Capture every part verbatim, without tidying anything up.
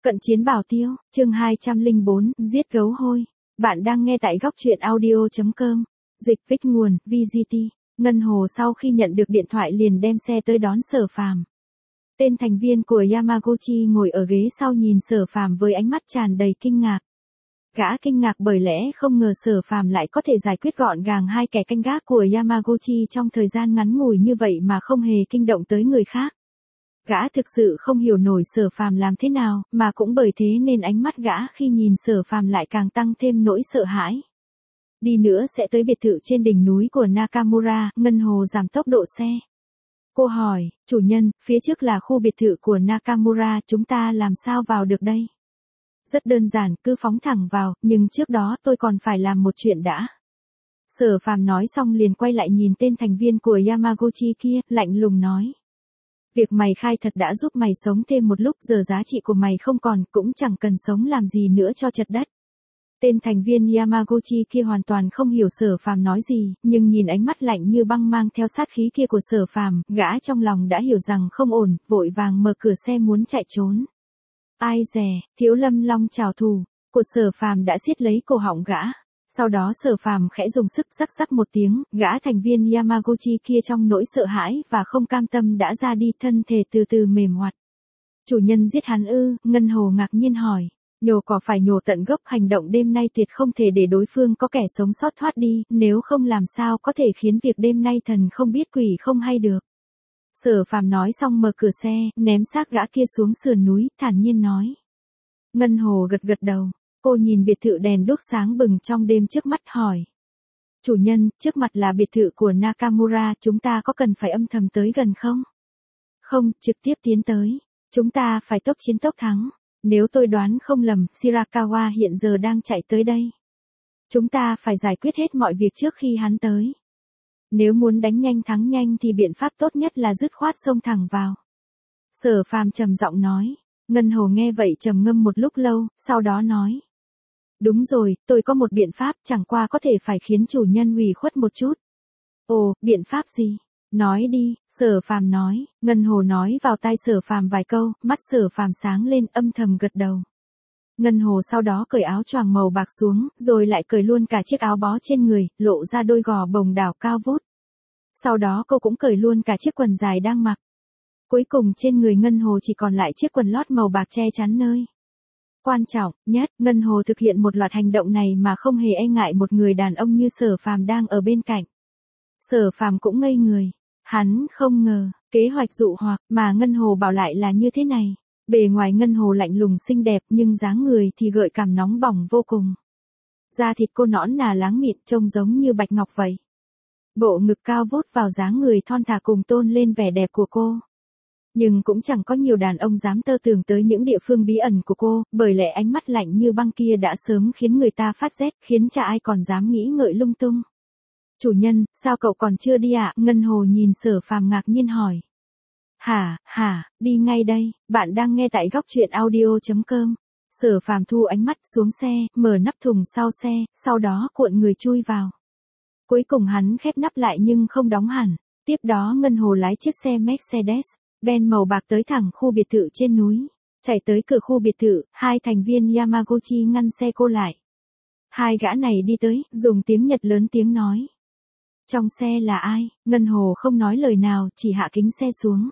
Cận chiến bảo tiêu, chương hai trăm lẻ bốn, giết gấu hôi. Bạn đang nghe tại góc truyện audio chấm com. Dịch viết nguồn, vê giê tê. Ngân Hồ sau khi nhận được điện thoại liền đem xe tới đón Sở Phàm. Tên thành viên của Yamaguchi ngồi ở ghế sau nhìn Sở Phàm với ánh mắt tràn đầy kinh ngạc. Gã kinh ngạc bởi lẽ không ngờ Sở Phàm lại có thể giải quyết gọn gàng hai kẻ canh gác của Yamaguchi trong thời gian ngắn ngủi như vậy mà không hề kinh động tới người khác. Gã thực sự không hiểu nổi Sở Phàm làm thế nào, mà cũng bởi thế nên ánh mắt gã khi nhìn Sở Phàm lại càng tăng thêm nỗi sợ hãi. Đi nữa sẽ tới biệt thự trên đỉnh núi của Nakamura, Ngân Hồ giảm tốc độ xe. Cô hỏi, chủ nhân, phía trước là khu biệt thự của Nakamura, chúng ta làm sao vào được đây? Rất đơn giản, cứ phóng thẳng vào, nhưng trước đó tôi còn phải làm một chuyện đã. Sở Phàm nói xong liền quay lại nhìn tên thành viên của Yamaguchi kia, lạnh lùng nói. Việc mày khai thật đã giúp mày sống thêm một lúc, giờ giá trị của mày không còn, cũng chẳng cần sống làm gì nữa cho chật đất. Tên thành viên Yamaguchi kia hoàn toàn không hiểu Sở Phàm nói gì, nhưng nhìn ánh mắt lạnh như băng mang theo sát khí kia của Sở Phàm, gã trong lòng đã hiểu rằng không ổn, vội vàng mở cửa xe muốn chạy trốn. Ai dè, Thiếu Lâm Long trảo thủ của Sở Phàm đã siết lấy cổ họng gã. Sau đó Sở Phàm khẽ dùng sức rắc rắc một tiếng, gã thành viên Yamaguchi kia trong nỗi sợ hãi và không cam tâm đã ra đi, thân thể từ từ mềm hoạt. Chủ nhân giết hắn ư? Ngân Hồ ngạc nhiên hỏi. Nhổ cỏ phải nhổ tận gốc, hành động đêm nay tuyệt không thể để đối phương có kẻ sống sót thoát đi, nếu không làm sao có thể khiến việc đêm nay thần không biết quỷ không hay được. Sở Phàm nói xong mở cửa xe, ném xác gã kia xuống sườn núi, thản nhiên nói. Ngân Hồ gật gật đầu. Cô nhìn biệt thự đèn đuốc sáng bừng trong đêm trước mắt hỏi. Chủ nhân, trước mặt là biệt thự của Nakamura, chúng ta có cần phải âm thầm tới gần không? Không, trực tiếp tiến tới. Chúng ta phải tốc chiến tốc thắng. Nếu tôi đoán không lầm, Shirakawa hiện giờ đang chạy tới đây. Chúng ta phải giải quyết hết mọi việc trước khi hắn tới. Nếu muốn đánh nhanh thắng nhanh thì biện pháp tốt nhất là dứt khoát xông thẳng vào. Sở Phàm trầm giọng nói. Ngân Hồ nghe vậy trầm ngâm một lúc lâu, sau đó nói. Đúng rồi, tôi có một biện pháp, chẳng qua có thể phải khiến chủ nhân ủy khuất một chút. Ồ, biện pháp gì? Nói đi, Sở Phàm nói. Ngân Hồ nói vào tai Sở Phàm vài câu, mắt Sở Phàm sáng lên, âm thầm gật đầu. Ngân Hồ sau đó cởi áo choàng màu bạc xuống, rồi lại cởi luôn cả chiếc áo bó trên người, lộ ra đôi gò bồng đảo cao vút. Sau đó cô cũng cởi luôn cả chiếc quần dài đang mặc. Cuối cùng trên người Ngân Hồ chỉ còn lại chiếc quần lót màu bạc che chắn nơi. Quan trọng nhất, Ngân Hồ thực hiện một loạt hành động này mà không hề e ngại một người đàn ông như Sở Phàm đang ở bên cạnh. Sở Phàm cũng ngây người. Hắn không ngờ, kế hoạch dụ hoặc mà Ngân Hồ bảo lại là như thế này. Bề ngoài Ngân Hồ lạnh lùng xinh đẹp nhưng dáng người thì gợi cảm nóng bỏng vô cùng. Da thịt cô nõn nà láng mịn, trông giống như bạch ngọc vậy. Bộ ngực cao vút vào dáng người thon thả cùng tôn lên vẻ đẹp của cô. Nhưng cũng chẳng có nhiều đàn ông dám tơ tưởng tới những địa phương bí ẩn của cô, bởi lẽ ánh mắt lạnh như băng kia đã sớm khiến người ta phát rét, khiến chả ai còn dám nghĩ ngợi lung tung. Chủ nhân, sao cậu còn chưa đi ạ? Ngân Hồ nhìn Sở Phàm ngạc nhiên hỏi. Hả, hả, đi ngay đây, bạn đang nghe tại góc truyện audio chấm com. Sở Phàm thu ánh mắt xuống xe, mở nắp thùng sau xe, sau đó cuộn người chui vào. Cuối cùng hắn khép nắp lại nhưng không đóng hẳn. Tiếp đó Ngân Hồ lái chiếc xe Mercedes Benz màu bạc tới thẳng khu biệt thự trên núi. Chạy tới cửa khu biệt thự, hai thành viên Yamaguchi ngăn xe cô lại. Hai gã này đi tới, dùng tiếng Nhật lớn tiếng nói. Trong xe là ai? Ngân Hồ không nói lời nào, chỉ hạ kính xe xuống.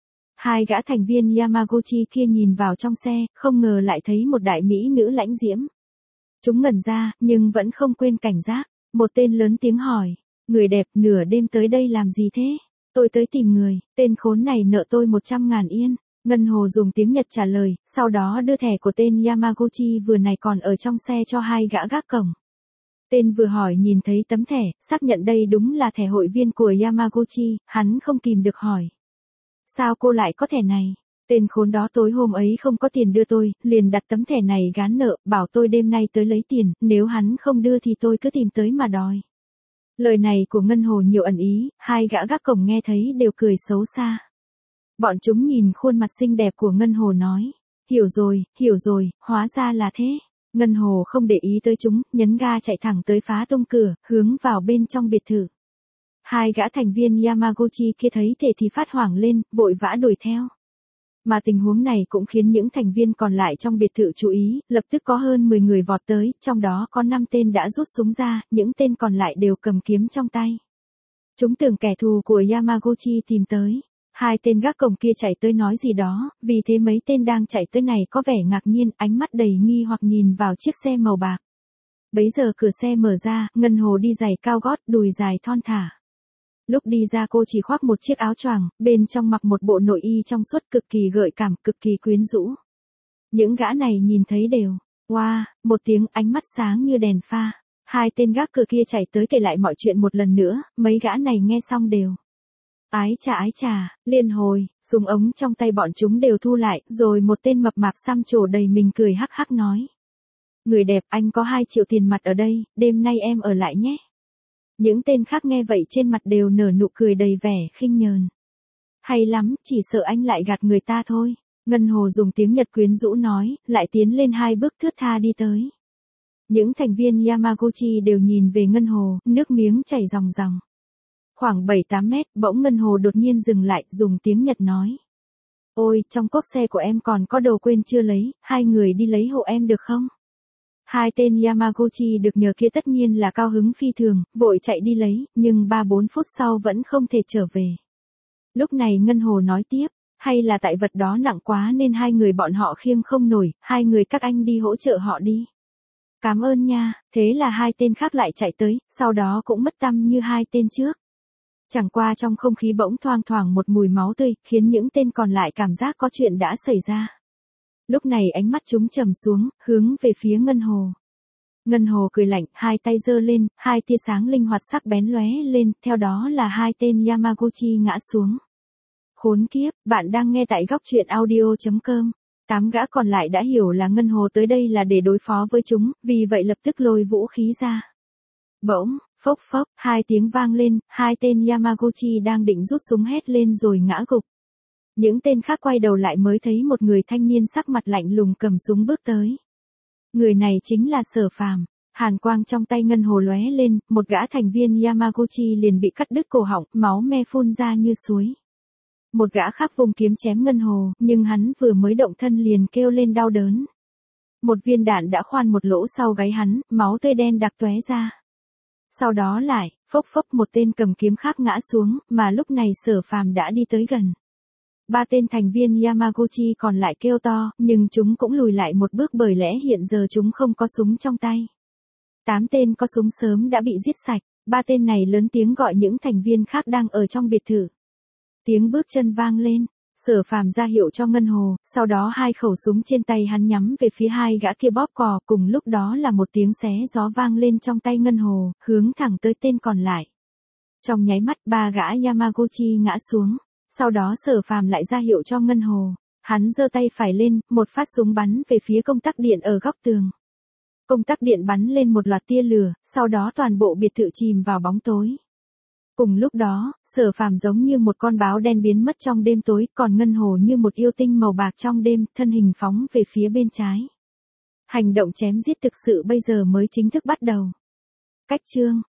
Hai gã thành viên Yamaguchi kia nhìn vào trong xe, không ngờ lại thấy một đại mỹ nữ lãnh diễm. Chúng ngẩn ra, nhưng vẫn không quên cảnh giác. Một tên lớn tiếng hỏi. Người đẹp, nửa đêm tới đây làm gì thế? Tôi tới tìm người, tên khốn này nợ tôi một trăm ngàn yên. Ngân Hồ dùng tiếng Nhật trả lời, sau đó đưa thẻ của tên Yamaguchi vừa này còn ở trong xe cho hai gã gác cổng. Tên vừa hỏi nhìn thấy tấm thẻ, xác nhận đây đúng là thẻ hội viên của Yamaguchi, hắn không kìm được hỏi. Sao cô lại có thẻ này? Tên khốn đó tối hôm ấy không có tiền đưa tôi, liền đặt tấm thẻ này gán nợ, bảo tôi đêm nay tới lấy tiền, nếu hắn không đưa thì tôi cứ tìm tới mà đòi. Lời này của Ngân Hồ nhiều ẩn ý, hai gã gác cổng nghe thấy đều cười xấu xa. Bọn chúng nhìn khuôn mặt xinh đẹp của Ngân Hồ nói. Hiểu rồi, hiểu rồi, hóa ra là thế. Ngân Hồ không để ý tới chúng, nhấn ga chạy thẳng tới phá tung cửa, hướng vào bên trong biệt thự. Hai gã thành viên Yamaguchi kia thấy thế thì phát hoảng lên, vội vã đuổi theo. Mà tình huống này cũng khiến những thành viên còn lại trong biệt thự chú ý, lập tức có hơn mười người vọt tới, trong đó có năm tên đã rút súng ra, những tên còn lại đều cầm kiếm trong tay. Chúng tưởng kẻ thù của Yamaguchi tìm tới. Hai tên gác cổng kia chạy tới nói gì đó, vì thế mấy tên đang chạy tới này có vẻ ngạc nhiên, ánh mắt đầy nghi hoặc nhìn vào chiếc xe màu bạc. Bấy giờ cửa xe mở ra, Ngân Hồ đi giày cao gót, đùi dài thon thả. Lúc đi ra cô chỉ khoác một chiếc áo choàng, bên trong mặc một bộ nội y trong suốt cực kỳ gợi cảm, cực kỳ quyến rũ. Những gã này nhìn thấy đều, wow, một tiếng, ánh mắt sáng như đèn pha. Hai tên gác cửa kia chạy tới kể lại mọi chuyện một lần nữa, mấy gã này nghe xong đều. Ái chà ái chà, liên hồi, súng ống trong tay bọn chúng đều thu lại, rồi một tên mập mạp xăm trổ đầy mình cười hắc hắc nói. Người đẹp, anh có hai triệu tiền mặt ở đây, đêm nay em ở lại nhé. Những tên khác nghe vậy trên mặt đều nở nụ cười đầy vẻ khinh nhờn. Hay lắm, chỉ sợ anh lại gạt người ta thôi. Ngân Hồ dùng tiếng Nhật quyến rũ nói, lại tiến lên hai bước thướt tha đi tới. Những thành viên Yamaguchi đều nhìn về Ngân Hồ, nước miếng chảy ròng ròng. Khoảng bảy tám mét, bỗng Ngân Hồ đột nhiên dừng lại, dùng tiếng Nhật nói. Ôi, trong cốp xe của em còn có đồ quên chưa lấy, hai người đi lấy hộ em được không? Hai tên Yamaguchi được nhờ kia tất nhiên là cao hứng phi thường, vội chạy đi lấy, nhưng ba bốn phút sau vẫn không thể trở về. Lúc này Ngân Hồ nói tiếp, hay là tại vật đó nặng quá nên hai người bọn họ khiêng không nổi, hai người các anh đi hỗ trợ họ đi. Cảm ơn nha, thế là hai tên khác lại chạy tới, sau đó cũng mất tăm như hai tên trước. Chẳng qua trong không khí bỗng thoang thoảng một mùi máu tươi, khiến những tên còn lại cảm giác có chuyện đã xảy ra. Lúc này ánh mắt chúng trầm xuống, hướng về phía Ngân Hồ. Ngân Hồ cười lạnh, hai tay giơ lên, hai tia sáng linh hoạt sắc bén lóe lên, theo đó là hai tên Yamaguchi ngã xuống. Khốn kiếp, bạn đang nghe tại góc truyện audio chấm com. Tám gã còn lại đã hiểu là Ngân Hồ tới đây là để đối phó với chúng, vì vậy lập tức lôi vũ khí ra. Bỗng, phốc phốc, hai tiếng vang lên, hai tên Yamaguchi đang định rút súng hét lên rồi ngã gục. Những tên khác quay đầu lại mới thấy một người thanh niên sắc mặt lạnh lùng cầm súng bước tới. Người này chính là Sở Phàm. Hàn quang trong tay Ngân Hồ lóe lên, một gã thành viên Yamaguchi liền bị cắt đứt cổ họng, máu me phun ra như suối. Một gã khác vùng kiếm chém Ngân Hồ, nhưng hắn vừa mới động thân liền kêu lên đau đớn. Một viên đạn đã khoan một lỗ sau gáy hắn, máu tươi đen đặc tóe ra. Sau đó lại, phốc phốc một tên cầm kiếm khác ngã xuống, mà lúc này Sở Phàm đã đi tới gần. Ba tên thành viên Yamaguchi còn lại kêu to, nhưng chúng cũng lùi lại một bước bởi lẽ hiện giờ chúng không có súng trong tay. Tám tên có súng sớm đã bị giết sạch, ba tên này lớn tiếng gọi những thành viên khác đang ở trong biệt thự. Tiếng bước chân vang lên, Sở Phàm ra hiệu cho Ngân Hồ, sau đó hai khẩu súng trên tay hắn nhắm về phía hai gã kia bóp cò, cùng lúc đó là một tiếng xé gió vang lên trong tay Ngân Hồ, hướng thẳng tới tên còn lại. Trong nháy mắt ba gã Yamaguchi ngã xuống. Sau đó Sở Phàm lại ra hiệu cho Ngân Hồ. Hắn giơ tay phải lên, một phát súng bắn về phía công tắc điện ở góc tường. Công tắc điện bắn lên một loạt tia lửa, sau đó toàn bộ biệt thự chìm vào bóng tối. Cùng lúc đó, Sở Phàm giống như một con báo đen biến mất trong đêm tối, còn Ngân Hồ như một yêu tinh màu bạc trong đêm, thân hình phóng về phía bên trái. Hành động chém giết thực sự bây giờ mới chính thức bắt đầu. Cách chương